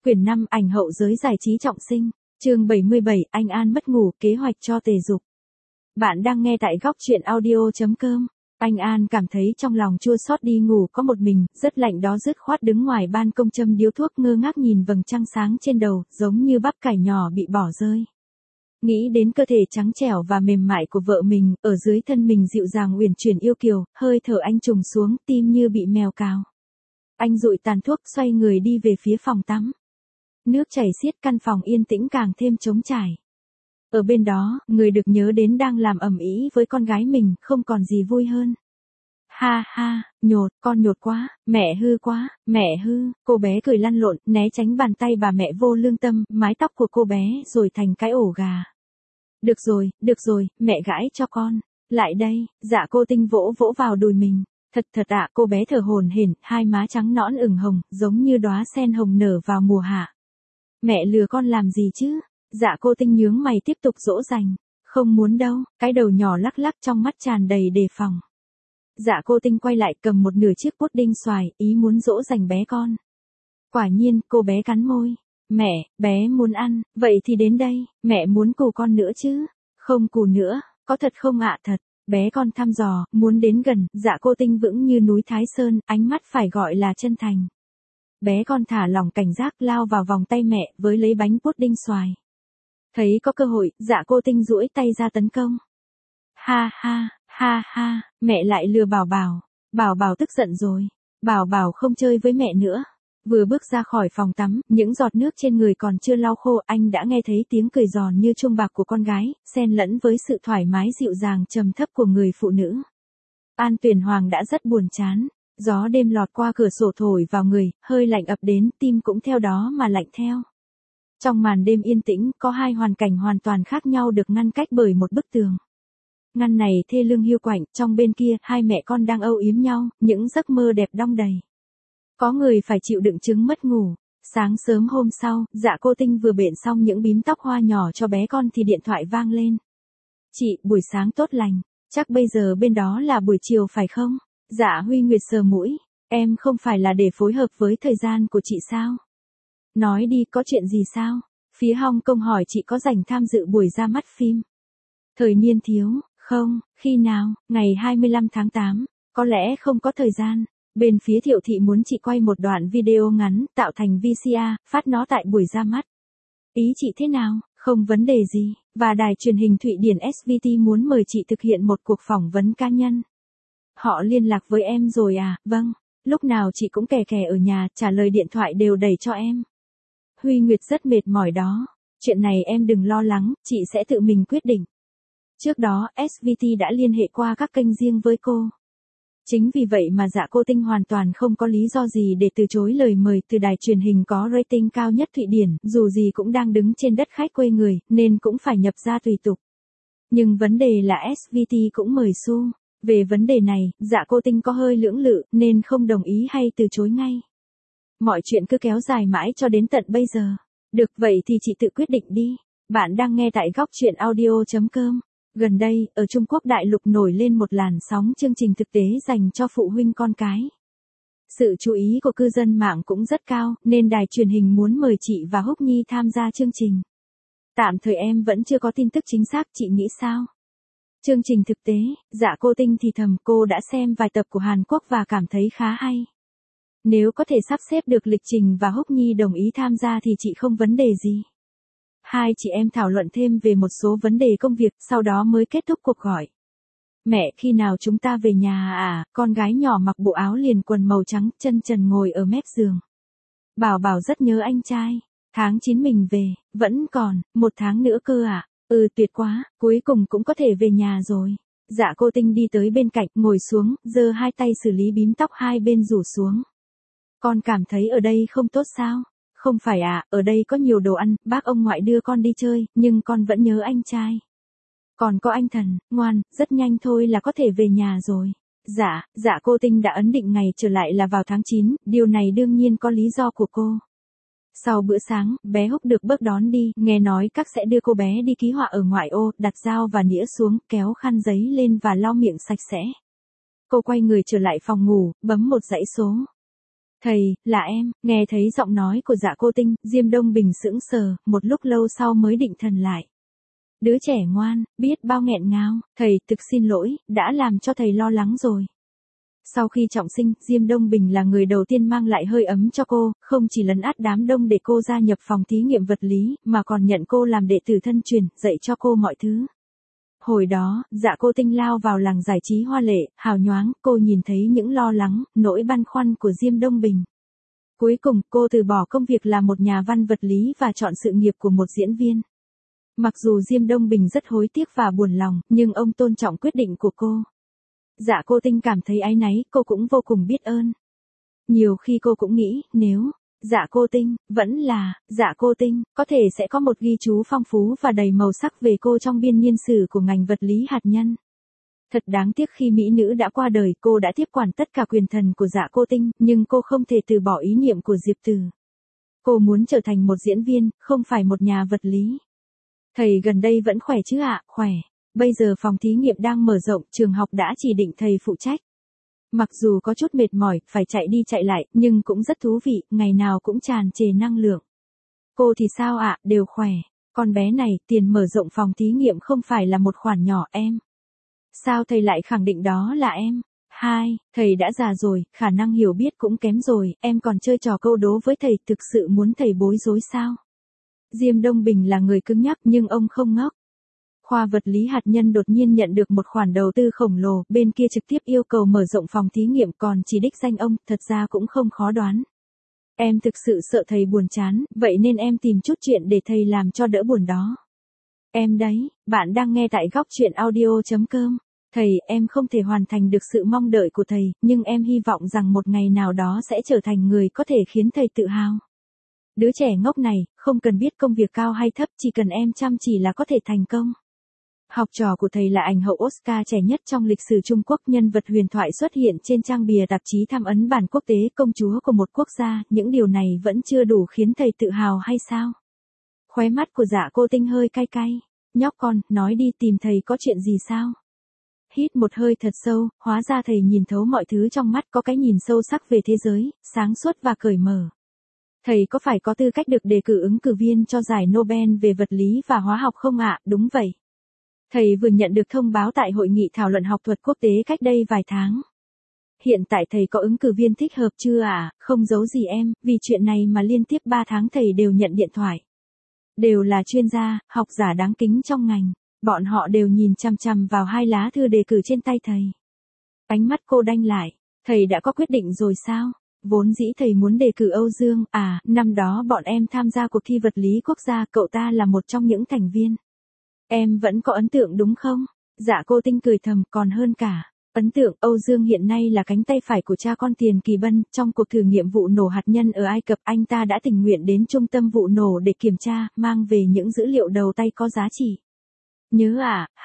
Quyển 5 ảnh hậu giới giải trí trọng sinh. Chương 77, anh An mất ngủ, kế hoạch cho Tề Dục. Bạn đang nghe tại góc truyện audio.com. Anh An cảm thấy trong lòng chua xót đi ngủ có một mình, rất lạnh đó dứt khoát đứng ngoài ban công châm điếu thuốc ngơ ngác nhìn vầng trăng sáng trên đầu, giống như bắp cải nhỏ bị bỏ rơi. Nghĩ đến cơ thể trắng trẻo và mềm mại của vợ mình, ở dưới thân mình dịu dàng uyển chuyển yêu kiều, hơi thở anh trùng xuống, tim như bị mèo cào. Anh dụi tàn thuốc, xoay người đi về phía phòng tắm. Nước chảy xiết, căn phòng yên tĩnh càng thêm trống trải. Ở bên đó, người được nhớ đến đang làm ầm ĩ với con gái mình, không còn gì vui hơn. Ha ha, nhột, con nhột quá, mẹ hư quá, mẹ hư, cô bé cười lăn lộn, né tránh bàn tay bà mẹ vô lương tâm, mái tóc của cô bé rồi thành cái ổ gà. Được rồi, mẹ gãi cho con. Lại đây, dạ cô Tinh vỗ vỗ vào đùi mình. Thật ạ, cô bé thở hổn hển, hai má trắng nõn ửng hồng, giống như đóa sen hồng nở vào mùa hạ. Mẹ lừa con làm gì chứ? Dạ cô Tinh nhướng mày tiếp tục dỗ dành. Không muốn đâu, cái đầu nhỏ lắc lắc trong mắt tràn đầy đề phòng. Dạ cô Tinh quay lại cầm một nửa chiếc pudding xoài, ý muốn dỗ dành bé con. Quả nhiên, cô bé cắn môi. Mẹ, bé muốn ăn, vậy thì đến đây, mẹ muốn cù con nữa chứ? Không cù nữa, có thật không ạ? Thật. Bé con thăm dò, muốn đến gần, dạ cô Tinh vững như núi Thái Sơn, ánh mắt phải gọi là chân thành. Bé con thả lỏng cảnh giác lao vào vòng tay mẹ với lấy bánh pudding xoài. Thấy có cơ hội, dạ cô Tinh duỗi tay ra tấn công. Ha, mẹ lại lừa Bảo Bảo. Bảo Bảo tức giận rồi. Bảo Bảo không chơi với mẹ nữa. Vừa bước ra khỏi phòng tắm, những giọt nước trên người còn chưa lau khô, anh đã nghe thấy tiếng cười giòn như chuông bạc của con gái, xen lẫn với sự thoải mái dịu dàng trầm thấp của người phụ nữ. An Tuyển Hoàng đã rất buồn chán. Gió đêm lọt qua cửa sổ thổi vào người, hơi lạnh ập đến, tim cũng theo đó mà lạnh theo. Trong màn đêm yên tĩnh, có hai hoàn cảnh hoàn toàn khác nhau được ngăn cách bởi một bức tường. Ngăn này thê lương hiu quạnh, trong bên kia, hai mẹ con đang âu yếm nhau, những giấc mơ đẹp đong đầy. Có người phải chịu đựng chứng mất ngủ. Sáng sớm hôm sau, dạ cô Tinh vừa bện xong những bím tóc hoa nhỏ cho bé con thì điện thoại vang lên. Chị, buổi sáng tốt lành, chắc bây giờ bên đó là buổi chiều phải không? Dạ Huy Nguyệt sờ mũi, em không phải là để phối hợp với thời gian của chị sao? Nói đi, có chuyện gì sao? Phía Hong Kong hỏi chị có rảnh tham dự buổi ra mắt phim. Thời niên thiếu, không, khi nào, ngày 25 tháng 8, có lẽ không có thời gian. Bên phía Thiệu Thị muốn chị quay một đoạn video ngắn, tạo thành VCR, phát nó tại buổi ra mắt. Ý chị thế nào? Không vấn đề gì, và đài truyền hình Thụy Điển SVT muốn mời chị thực hiện một cuộc phỏng vấn cá nhân. Họ liên lạc với em rồi à? Vâng, lúc nào chị cũng kè kè ở nhà, trả lời điện thoại đều đẩy cho em. Huy Nguyệt rất mệt mỏi đó. Chuyện này em đừng lo lắng, chị sẽ tự mình quyết định. Trước đó, SVT đã liên hệ qua các kênh riêng với cô. Chính vì vậy mà dạ cô Tinh hoàn toàn không có lý do gì để từ chối lời mời từ đài truyền hình có rating cao nhất Thụy Điển, dù gì cũng đang đứng trên đất khách quê người, nên cũng phải nhập ra tùy tục. Nhưng vấn đề là SVT cũng mời xu. Về vấn đề này, dạ cô Tinh có hơi lưỡng lự, nên không đồng ý hay từ chối ngay. Mọi chuyện cứ kéo dài mãi cho đến tận bây giờ. Được vậy thì chị tự quyết định đi. Bạn đang nghe tại góc truyện audio.com. Gần đây, ở Trung Quốc đại lục nổi lên một làn sóng chương trình thực tế dành cho phụ huynh con cái. Sự chú ý của cư dân mạng cũng rất cao, nên đài truyền hình muốn mời chị và Húc Nhi tham gia chương trình. Tạm thời em vẫn chưa có tin tức chính xác, chị nghĩ sao? Chương trình thực tế, dạ cô Tinh thì thầm, cô đã xem vài tập của Hàn Quốc và cảm thấy khá hay. Nếu có thể sắp xếp được lịch trình và Húc Nhi đồng ý tham gia thì chị không vấn đề gì. Hai chị em thảo luận thêm về một số vấn đề công việc, sau đó mới kết thúc cuộc gọi. Mẹ, khi nào chúng ta về nhà à? Con gái nhỏ mặc bộ áo liền quần màu trắng, chân trần ngồi ở mép giường. Bảo Bảo rất nhớ anh trai. Tháng 9 mình về, vẫn còn, 1 tháng nữa cơ à? Tuyệt quá, cuối cùng cũng có thể về nhà rồi. Dạ cô Tinh đi tới bên cạnh, ngồi xuống, giơ hai tay xử lý bím tóc hai bên rủ xuống. Con cảm thấy ở đây không tốt sao? Không phải à, ở đây có nhiều đồ ăn, bác ông ngoại đưa con đi chơi, nhưng con vẫn nhớ anh trai. Còn có anh Thần, ngoan, rất nhanh thôi là có thể về nhà rồi. Dạ cô Tinh đã ấn định ngày trở lại là vào tháng 9, điều này đương nhiên có lý do của cô. Sau bữa sáng, bé Húc được bác đón đi, nghe nói các sẽ đưa cô bé đi ký họa ở ngoại ô, đặt dao và nĩa xuống, kéo khăn giấy lên và lau miệng sạch sẽ. Cô quay người trở lại phòng ngủ, bấm một dãy số. Thầy, là em, nghe thấy giọng nói của Dạ Cô Tinh, Diêm Đông Bình sững sờ, một lúc lâu sau mới định thần lại. Đứa trẻ ngoan, biết bao nghẹn ngào, thầy thực xin lỗi, đã làm cho thầy lo lắng rồi. Sau khi trọng sinh, Diêm Đông Bình là người đầu tiên mang lại hơi ấm cho cô, không chỉ lấn át đám đông để cô gia nhập phòng thí nghiệm vật lý, mà còn nhận cô làm đệ tử thân truyền, dạy cho cô mọi thứ. Hồi đó, Dạ Cô Tinh lao vào làng giải trí hoa lệ, hào nhoáng, cô nhìn thấy những lo lắng, nỗi băn khoăn của Diêm Đông Bình. Cuối cùng, cô từ bỏ công việc là một nhà văn vật lý và chọn sự nghiệp của một diễn viên. Mặc dù Diêm Đông Bình rất hối tiếc và buồn lòng, nhưng ông tôn trọng quyết định của cô. Dạ Cô Tinh cảm thấy áy náy, cô cũng vô cùng biết ơn. Nhiều khi cô cũng nghĩ, nếu Dạ Cô Tinh vẫn là Dạ Cô Tinh, có thể sẽ có một ghi chú phong phú và đầy màu sắc về cô trong biên niên sử của ngành vật lý hạt nhân. Thật đáng tiếc khi mỹ nữ đã qua đời, cô đã tiếp quản tất cả quyền thần của Dạ Cô Tinh, nhưng cô không thể từ bỏ ý niệm của Diệp Từ. Cô muốn trở thành một diễn viên, không phải một nhà vật lý. Thầy gần đây vẫn khỏe chứ ạ? Khỏe. Bây giờ phòng thí nghiệm đang mở rộng, trường học đã chỉ định thầy phụ trách. Mặc dù có chút mệt mỏi, phải chạy đi chạy lại, nhưng cũng rất thú vị, ngày nào cũng tràn trề năng lượng. Cô thì sao ạ? Đều khỏe. Con bé này, tiền mở rộng phòng thí nghiệm không phải là một khoản nhỏ em. Sao thầy lại khẳng định đó là em? Thầy đã già rồi, khả năng hiểu biết cũng kém rồi, em còn chơi trò câu đố với thầy, thực sự muốn thầy bối rối sao? Diêm Đông Bình là người cứng nhắc nhưng ông không ngốc. Khoa vật lý hạt nhân đột nhiên nhận được một khoản đầu tư khổng lồ, bên kia trực tiếp yêu cầu mở rộng phòng thí nghiệm, còn chỉ đích danh ông, thật ra cũng không khó đoán. Em thực sự sợ thầy buồn chán, vậy nên em tìm chút chuyện để thầy làm cho đỡ buồn đó. Em đấy, bạn đang nghe tại góc truyện audio.com. Thầy, em không thể hoàn thành được sự mong đợi của thầy, nhưng em hy vọng rằng một ngày nào đó sẽ trở thành người có thể khiến thầy tự hào. Đứa trẻ ngốc này, không cần biết công việc cao hay thấp, chỉ cần em chăm chỉ là có thể thành công. Học trò của thầy là ảnh hậu Oscar trẻ nhất trong lịch sử Trung Quốc, nhân vật huyền thoại xuất hiện trên trang bìa tạp chí tham ấn bản quốc tế, công chúa của một quốc gia, những điều này vẫn chưa đủ khiến thầy tự hào hay sao? Khóe mắt của Dạ Cô Tinh hơi cay cay. Nhóc con, nói đi, tìm thầy có chuyện gì sao? Hít một hơi thật sâu, hóa ra thầy nhìn thấu mọi thứ trong mắt, có cái nhìn sâu sắc về thế giới, sáng suốt và cởi mở. Thầy có phải có tư cách được đề cử ứng cử viên cho giải Nobel về vật lý và hóa học không ạ? Đúng vậy. Thầy vừa nhận được thông báo tại hội nghị thảo luận học thuật quốc tế cách đây vài tháng. Hiện tại thầy có ứng cử viên thích hợp chưa ạ? Không giấu gì em, vì chuyện này mà liên tiếp 3 tháng thầy đều nhận điện thoại. Đều là chuyên gia, học giả đáng kính trong ngành. Bọn họ đều nhìn chằm chằm vào 2 lá thư đề cử trên tay thầy. Ánh mắt cô đanh lại. Thầy đã có quyết định rồi sao? Vốn dĩ thầy muốn đề cử Âu Dương, năm đó bọn em tham gia cuộc thi vật lý quốc gia, cậu ta là một trong những thành viên. Em vẫn có ấn tượng đúng không? Dạ Cô Tinh cười thầm, còn hơn cả. Ấn tượng, Âu Dương hiện nay là cánh tay phải của cha con Tiền Kỳ Bân, trong cuộc thử nghiệm vụ nổ hạt nhân ở Ai Cập, anh ta đã tình nguyện đến trung tâm vụ nổ để kiểm tra, mang về những dữ liệu đầu tay có giá trị. Nhớ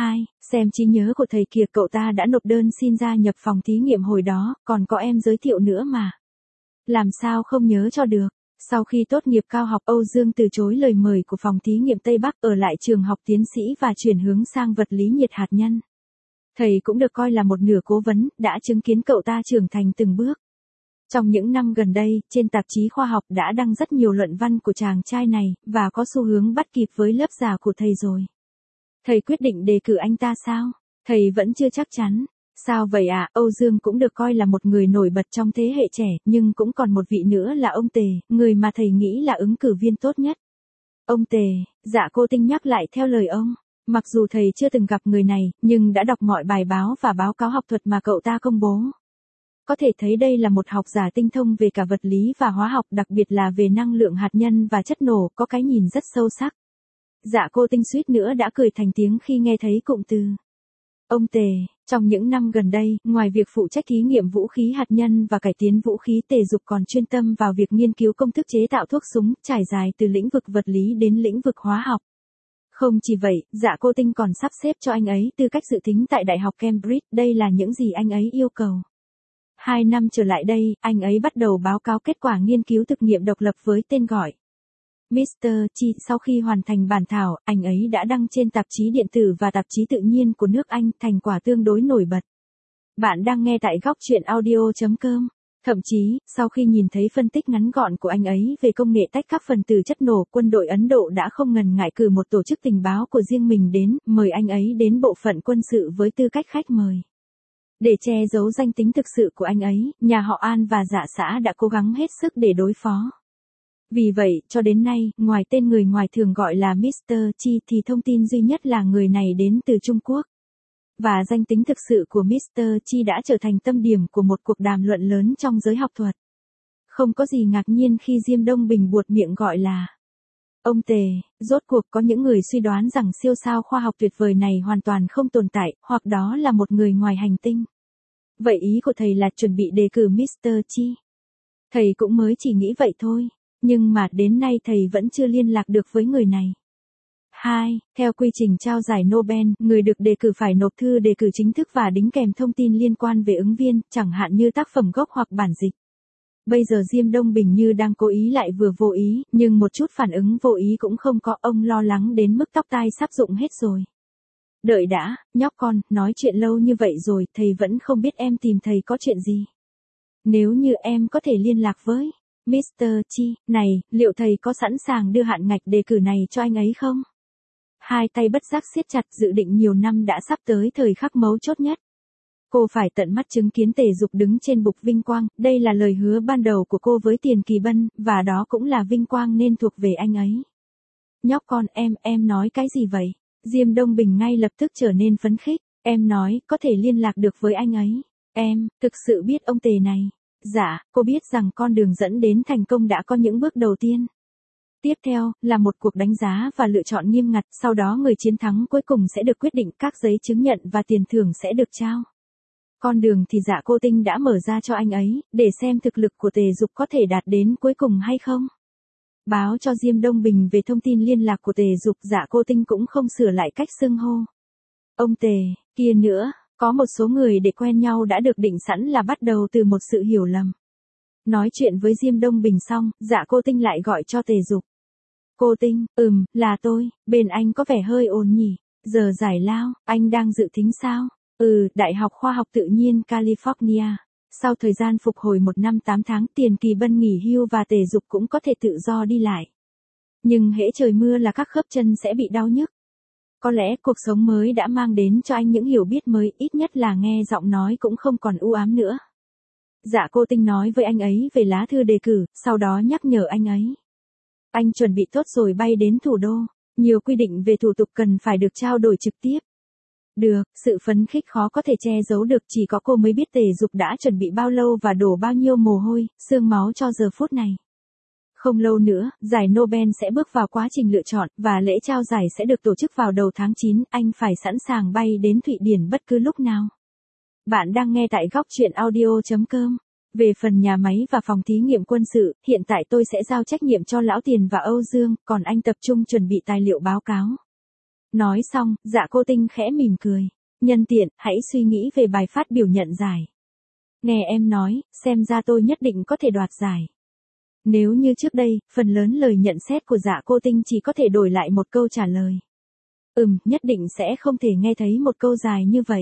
xem trí nhớ của thầy kìa, cậu ta đã nộp đơn xin gia nhập phòng thí nghiệm hồi đó, còn có em giới thiệu nữa mà. Làm sao không nhớ cho được. Sau khi tốt nghiệp cao học, Âu Dương từ chối lời mời của phòng thí nghiệm Tây Bắc, ở lại trường học tiến sĩ và chuyển hướng sang vật lý nhiệt hạt nhân. Thầy cũng được coi là một nửa cố vấn, đã chứng kiến cậu ta trưởng thành từng bước. Trong những năm gần đây, trên tạp chí khoa học đã đăng rất nhiều luận văn của chàng trai này, và có xu hướng bắt kịp với lớp già của thầy rồi. Thầy quyết định đề cử anh ta sao? Thầy vẫn chưa chắc chắn. Sao vậy ạ? Âu Dương cũng được coi là một người nổi bật trong thế hệ trẻ, nhưng cũng còn một vị nữa là ông Tề, người mà thầy nghĩ là ứng cử viên tốt nhất. Ông Tề, Dạ Cô Tinh nhắc lại theo lời ông. Mặc dù thầy chưa từng gặp người này, nhưng đã đọc mọi bài báo và báo cáo học thuật mà cậu ta công bố. Có thể thấy đây là một học giả tinh thông về cả vật lý và hóa học, đặc biệt là về năng lượng hạt nhân và chất nổ, có cái nhìn rất sâu sắc. Dạ Cô Tinh suýt nữa đã cười thành tiếng khi nghe thấy cụm từ ông Tề. Trong những năm gần đây, ngoài việc phụ trách thí nghiệm vũ khí hạt nhân và cải tiến vũ khí, Tề Dục còn chuyên tâm vào việc nghiên cứu công thức chế tạo thuốc súng, trải dài từ lĩnh vực vật lý đến lĩnh vực hóa học. Không chỉ vậy, Dạ Cô Tinh còn sắp xếp cho anh ấy tư cách dự thính tại Đại học Cambridge, đây là những gì anh ấy yêu cầu. 2 năm trở lại đây, anh ấy bắt đầu báo cáo kết quả nghiên cứu thực nghiệm độc lập với tên gọi Mr. Chi. Sau khi hoàn thành bản thảo, anh ấy đã đăng trên tạp chí điện tử và tạp chí tự nhiên của nước Anh, thành quả tương đối nổi bật. Bạn đang nghe tại góc truyện audio.com. Thậm chí, sau khi nhìn thấy phân tích ngắn gọn của anh ấy về công nghệ tách các phần tử chất nổ, quân đội Ấn Độ đã không ngần ngại cử một tổ chức tình báo của riêng mình đến, mời anh ấy đến bộ phận quân sự với tư cách khách mời. Để che giấu danh tính thực sự của anh ấy, nhà họ An và Dạ xã đã cố gắng hết sức để đối phó. Vì vậy, cho đến nay, ngoài tên người ngoài thường gọi là Mr. Chi thì thông tin duy nhất là người này đến từ Trung Quốc. Và danh tính thực sự của Mr. Chi đã trở thành tâm điểm của một cuộc đàm luận lớn trong giới học thuật. Không có gì ngạc nhiên khi Diêm Đông Bình buột miệng gọi là ông Tề. Rốt cuộc có những người suy đoán rằng siêu sao khoa học tuyệt vời này hoàn toàn không tồn tại, hoặc đó là một người ngoài hành tinh. Vậy ý của thầy là chuẩn bị đề cử Mr. Chi. Thầy cũng mới chỉ nghĩ vậy thôi, nhưng mà đến nay thầy vẫn chưa liên lạc được với người này. 2. Theo quy trình trao giải Nobel, người được đề cử phải nộp thư đề cử chính thức và đính kèm thông tin liên quan về ứng viên, chẳng hạn như tác phẩm gốc hoặc bản dịch. Bây giờ Diêm Đông Bình như đang cố ý lại vừa vô ý, nhưng một chút phản ứng vô ý cũng không có, ông lo lắng đến mức tóc tai sắp rụng hết rồi. Đợi đã, nhóc con, nói chuyện lâu như vậy rồi, thầy vẫn không biết em tìm thầy có chuyện gì. Nếu như em có thể liên lạc với Mr. Chi, này, liệu thầy có sẵn sàng đưa hạn ngạch đề cử này cho anh ấy không? Hai tay bất giác siết chặt, dự định nhiều năm đã sắp tới thời khắc mấu chốt nhất. Cô phải tận mắt chứng kiến Tề Dục đứng trên bục vinh quang, đây là lời hứa ban đầu của cô với Tiền Kỳ Bân, và đó cũng là vinh quang nên thuộc về anh ấy. Nhóc con, em nói cái gì vậy? Diêm Đông Bình ngay lập tức trở nên phấn khích, em nói, có thể liên lạc được với anh ấy. Em, thực sự biết ông Tề này. Dạ, cô biết rằng con đường dẫn đến thành công đã có những bước đầu tiên. Tiếp theo, là một cuộc đánh giá và lựa chọn nghiêm ngặt, sau đó người chiến thắng cuối cùng sẽ được quyết định, các giấy chứng nhận và tiền thưởng sẽ được trao. Con đường thì Dạ Cô Tinh đã mở ra cho anh ấy, để xem thực lực của Tề Dục có thể đạt đến cuối cùng hay không. Báo cho Diêm Đông Bình về thông tin liên lạc của Tề Dục, Dạ Cô Tinh cũng không sửa lại cách xưng hô. Ông Tề, kia nữa, có một số người để quen nhau đã được định sẵn là bắt đầu từ một sự hiểu lầm. Nói chuyện với Diêm Đông Bình xong, Dạ Cô Tinh lại gọi cho Tề Dục. Cô Tinh, là tôi, bên anh có vẻ hơi ồn nhỉ, giờ giải lao, anh đang dự tính sao? Đại học Khoa học Tự nhiên California. Sau thời gian phục hồi 1 năm 8 tháng, Tiền Kỳ Bân nghỉ hưu và Tề Dục cũng có thể tự do đi lại. Nhưng hễ trời mưa là các khớp chân sẽ bị đau nhức. Có lẽ cuộc sống mới đã mang đến cho anh những hiểu biết mới, ít nhất là nghe giọng nói cũng không còn u ám nữa. Dạ Cô Tinh nói với anh ấy về lá thư đề cử, sau đó nhắc nhở anh ấy. Anh chuẩn bị tốt rồi bay đến thủ đô, nhiều quy định về thủ tục cần phải được trao đổi trực tiếp. Được, sự phấn khích khó có thể che giấu được, chỉ có cô mới biết Tề Dục đã chuẩn bị bao lâu và đổ bao nhiêu mồ hôi, xương máu cho giờ phút này. Không lâu nữa, giải Nobel sẽ bước vào quá trình lựa chọn, và lễ trao giải sẽ được tổ chức vào đầu tháng 9, anh phải sẵn sàng bay đến Thụy Điển bất cứ lúc nào. Bạn đang nghe tại góc truyện audio.com. Về phần nhà máy và phòng thí nghiệm quân sự, hiện tại tôi sẽ giao trách nhiệm cho Lão Tiền và Âu Dương, còn anh tập trung chuẩn bị tài liệu báo cáo. Nói xong, Dạ Cô Tinh khẽ mỉm cười. Nhân tiện, hãy suy nghĩ về bài phát biểu nhận giải. Nghe em nói, xem ra tôi nhất định có thể đoạt giải. Nếu như trước đây, phần lớn lời nhận xét của Dạ Cô Tinh chỉ có thể đổi lại một câu trả lời. Nhất định sẽ không thể nghe thấy một câu dài như vậy.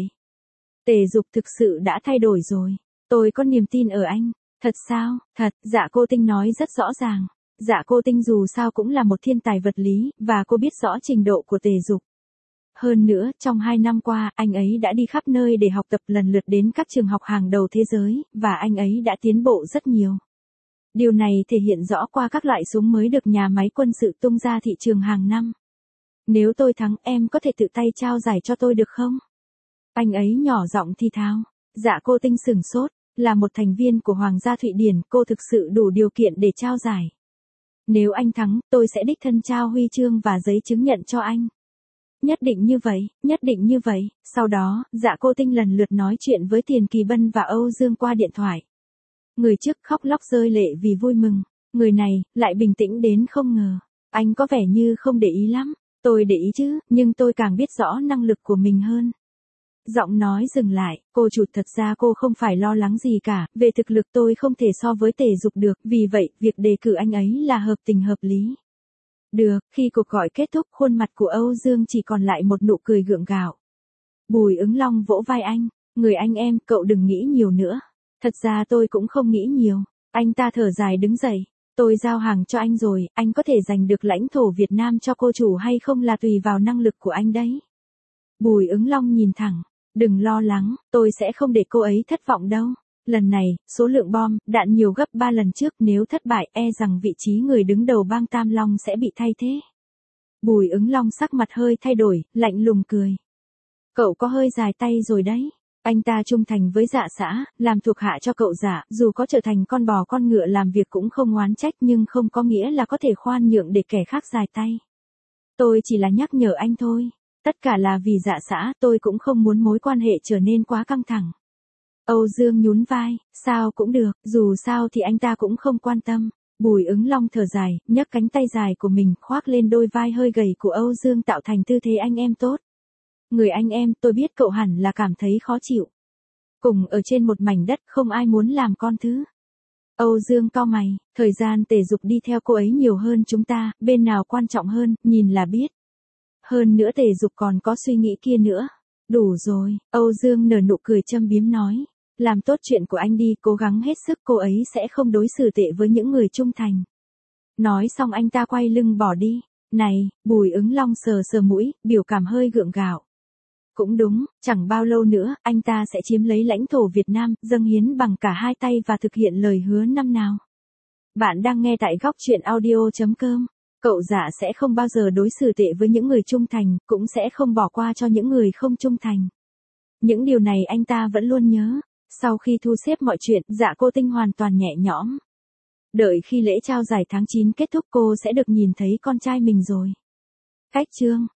Tề Dục thực sự đã thay đổi rồi. Tôi có niềm tin ở anh. Thật sao? Thật, Dạ Cô Tinh nói rất rõ ràng. Dạ Cô Tinh dù sao cũng là một thiên tài vật lý, và cô biết rõ trình độ của Tề Dục. Hơn nữa, trong 2 năm qua, anh ấy đã đi khắp nơi để học tập, lần lượt đến các trường học hàng đầu thế giới, và anh ấy đã tiến bộ rất nhiều. Điều này thể hiện rõ qua các loại súng mới được nhà máy quân sự tung ra thị trường hàng năm. Nếu tôi thắng, em có thể tự tay trao giải cho tôi được không? Anh ấy nhỏ giọng thì thào. Dạ Cô Tinh sửng sốt, là một thành viên của Hoàng gia Thụy Điển, cô thực sự đủ điều kiện để trao giải. Nếu anh thắng, tôi sẽ đích thân trao huy chương và giấy chứng nhận cho anh. Nhất định như vậy, nhất định như vậy. Sau đó, Dạ Cô Tinh lần lượt nói chuyện với Tiền Kỳ Bân và Âu Dương qua điện thoại. Người trước khóc lóc rơi lệ vì vui mừng. Người này, lại bình tĩnh đến không ngờ. Anh có vẻ như không để ý lắm. Tôi để ý chứ, nhưng tôi càng biết rõ năng lực của mình hơn. Giọng nói dừng lại, cô chủ, thật ra cô không phải lo lắng gì cả, về thực lực tôi không thể so với Tề Dục được, vì vậy, việc đề cử anh ấy là hợp tình hợp lý. Được, khi cuộc gọi kết thúc, khuôn mặt của Âu Dương chỉ còn lại một nụ cười gượng gạo. Bùi Ứng Long vỗ vai anh, người anh em, cậu đừng nghĩ nhiều nữa. Thật ra tôi cũng không nghĩ nhiều. Anh ta thở dài đứng dậy. Tôi giao hàng cho anh rồi, anh có thể giành được lãnh thổ Việt Nam cho cô chủ hay không là tùy vào năng lực của anh đấy. Bùi Ứng Long nhìn thẳng. Đừng lo lắng, tôi sẽ không để cô ấy thất vọng đâu. Lần này, số lượng bom, đạn nhiều gấp 3 lần trước, nếu thất bại e rằng vị trí người đứng đầu bang Tam Long sẽ bị thay thế. Bùi Ứng Long sắc mặt hơi thay đổi, lạnh lùng cười. Cậu có hơi dài tay rồi đấy. Anh ta trung thành với Dạ xã, làm thuộc hạ cho cậu Dạ, dù có trở thành con bò con ngựa làm việc cũng không oán trách nhưng không có nghĩa là có thể khoan nhượng để kẻ khác dài tay. Tôi chỉ là nhắc nhở anh thôi. Tất cả là vì Dạ xã, tôi cũng không muốn mối quan hệ trở nên quá căng thẳng. Âu Dương nhún vai, sao cũng được, dù sao thì anh ta cũng không quan tâm. Bùi Ứng Long thở dài, nhấc cánh tay dài của mình khoác lên đôi vai hơi gầy của Âu Dương tạo thành tư thế anh em tốt. Người anh em, tôi biết cậu hẳn là cảm thấy khó chịu. Cùng ở trên một mảnh đất không ai muốn làm con thứ. Âu Dương cau mày, thời gian Tề Dục đi theo cô ấy nhiều hơn chúng ta, bên nào quan trọng hơn, nhìn là biết. Hơn nữa Tề Dục còn có suy nghĩ kia nữa. Đủ rồi, Âu Dương nở nụ cười châm biếm nói. Làm tốt chuyện của anh đi, cố gắng hết sức, cô ấy sẽ không đối xử tệ với những người trung thành. Nói xong anh ta quay lưng bỏ đi. Này, Bùi Ứng Long sờ sờ mũi, biểu cảm hơi gượng gạo. Cũng đúng, chẳng bao lâu nữa, anh ta sẽ chiếm lấy lãnh thổ Việt Nam, dâng hiến bằng cả hai tay và thực hiện lời hứa năm nào. Bạn đang nghe tại góc truyện audio.com. Cậu Dạ sẽ không bao giờ đối xử tệ với những người trung thành, cũng sẽ không bỏ qua cho những người không trung thành. Những điều này anh ta vẫn luôn nhớ. Sau khi thu xếp mọi chuyện, Dạ Cô Tinh hoàn toàn nhẹ nhõm. Đợi khi lễ trao giải tháng 9 kết thúc cô sẽ được nhìn thấy con trai mình rồi. Cách chương